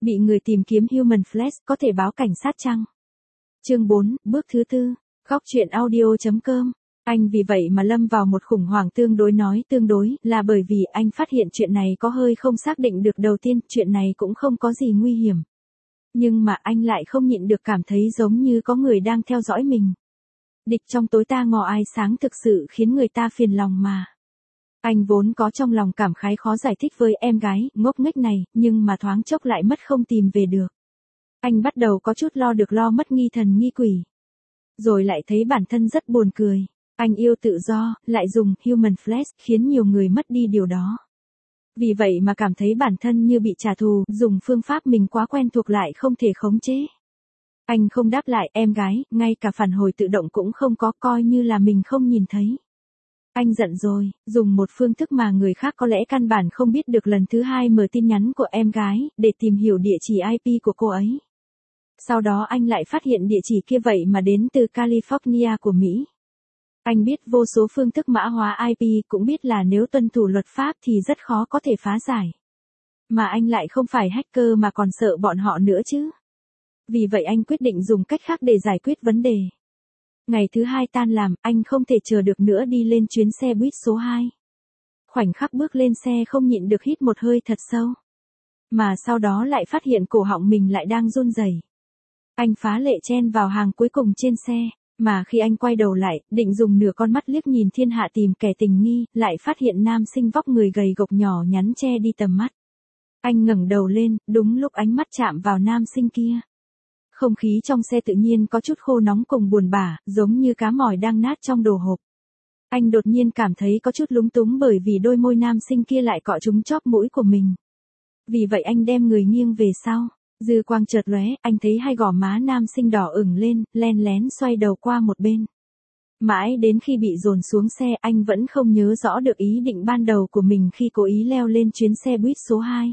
Bị người tìm kiếm Human Flash có thể báo cảnh sát chăng? Chương 4, bước thứ tư. Góc truyện audio.com. Anh vì vậy mà lâm vào một khủng hoảng tương đối là bởi vì anh phát hiện chuyện này có hơi không xác định được. Đầu tiên, chuyện này cũng không có gì nguy hiểm. Nhưng mà anh lại không nhịn được cảm thấy giống như có người đang theo dõi mình. Địch trong tối ta ngọ ai sáng thực sự khiến người ta phiền lòng mà. Anh vốn có trong lòng cảm khái khó giải thích với em gái ngốc nghếch này, nhưng mà thoáng chốc lại mất không tìm về được. Anh bắt đầu có chút lo được lo mất nghi thần nghi quỷ. Rồi lại thấy bản thân rất buồn cười. Anh yêu tự do, lại dùng Human Flash khiến nhiều người mất đi điều đó. Vì vậy mà cảm thấy bản thân như bị trả thù, dùng phương pháp mình quá quen thuộc lại không thể khống chế. Anh không đáp lại em gái, ngay cả phản hồi tự động cũng không có, coi như là mình không nhìn thấy. Anh giận rồi, dùng một phương thức mà người khác có lẽ căn bản không biết được. Lần thứ hai mở tin nhắn của em gái, để tìm hiểu địa chỉ IP của cô ấy. Sau đó anh lại phát hiện địa chỉ kia vậy mà đến từ California của Mỹ. Anh biết vô số phương thức mã hóa IP, cũng biết là nếu tuân thủ luật pháp thì rất khó có thể phá giải. Mà anh lại không phải hacker mà còn sợ bọn họ nữa chứ. Vì vậy anh quyết định dùng cách khác để giải quyết vấn đề. Ngày thứ hai tan làm, anh không thể chờ được nữa đi lên chuyến xe buýt số 2. Khoảnh khắc bước lên xe không nhịn được hít một hơi thật sâu. Mà sau đó lại phát hiện cổ họng mình lại đang run rẩy. Anh phá lệ chen vào hàng cuối cùng trên xe, mà khi anh quay đầu lại, định dùng nửa con mắt liếc nhìn thiên hạ tìm kẻ tình nghi, lại phát hiện nam sinh vóc người gầy gộc nhỏ nhắn che đi tầm mắt. Anh ngẩng đầu lên, đúng lúc ánh mắt chạm vào nam sinh kia. Không khí trong xe tự nhiên có chút khô nóng cùng buồn bã, giống như cá mòi đang nát trong đồ hộp. Anh đột nhiên cảm thấy có chút lúng túng bởi vì đôi môi nam sinh kia lại cọ trúng chóp mũi của mình. Vì vậy anh đem người nghiêng về sau. Dư quang chợt lóe, anh thấy hai gò má nam sinh đỏ ửng lên, len lén xoay đầu qua một bên. Mãi đến khi bị dồn xuống xe, anh vẫn không nhớ rõ được ý định ban đầu của mình khi cố ý leo lên chuyến xe buýt số 2.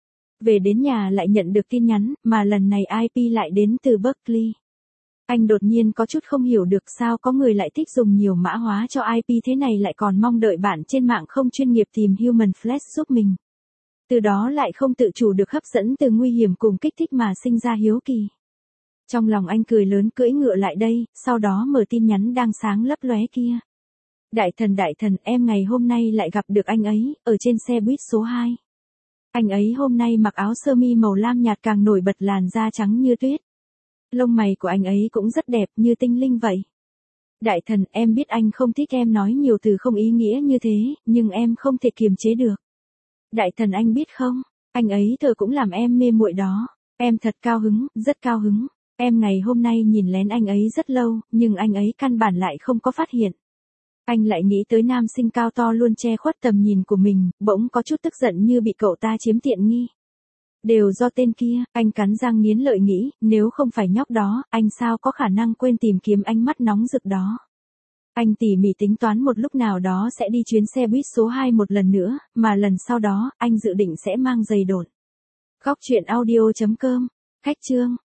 Về đến nhà lại nhận được tin nhắn, mà lần này IP lại đến từ Berkeley. Anh đột nhiên có chút không hiểu được sao có người lại thích dùng nhiều mã hóa cho IP thế này, lại còn mong đợi bạn trên mạng không chuyên nghiệp tìm Human Flash giúp mình. Từ đó lại không tự chủ được hấp dẫn từ nguy hiểm cùng kích thích mà sinh ra hiếu kỳ. Trong lòng anh cười lớn cưỡi ngựa lại đây, sau đó mở tin nhắn đang sáng lấp lóe kia. Đại thần, em ngày hôm nay lại gặp được anh ấy, ở trên xe buýt số 2. Anh ấy hôm nay mặc áo sơ mi màu lam nhạt càng nổi bật làn da trắng như tuyết. Lông mày của anh ấy cũng rất đẹp như tinh linh vậy. Đại thần, em biết anh không thích em nói nhiều từ không ý nghĩa như thế, nhưng em không thể kiềm chế được. Đại thần anh biết không, anh ấy thờ cũng làm em mê muội đó. Em thật cao hứng, rất cao hứng. Em ngày hôm nay nhìn lén anh ấy rất lâu, nhưng anh ấy căn bản lại không có phát hiện. Anh lại nghĩ tới nam sinh cao to luôn che khuất tầm nhìn của mình, bỗng có chút tức giận như bị cậu ta chiếm tiện nghi. Đều do tên kia, anh cắn răng nghiến lợi nghĩ, nếu không phải nhóc đó, anh sao có khả năng quên tìm kiếm ánh mắt nóng rực đó. Anh tỉ mỉ tính toán một lúc nào đó sẽ đi chuyến xe buýt số 2 một lần nữa, mà lần sau đó, anh dự định sẽ mang giày đột. Góc truyện audio.com. Khách chương.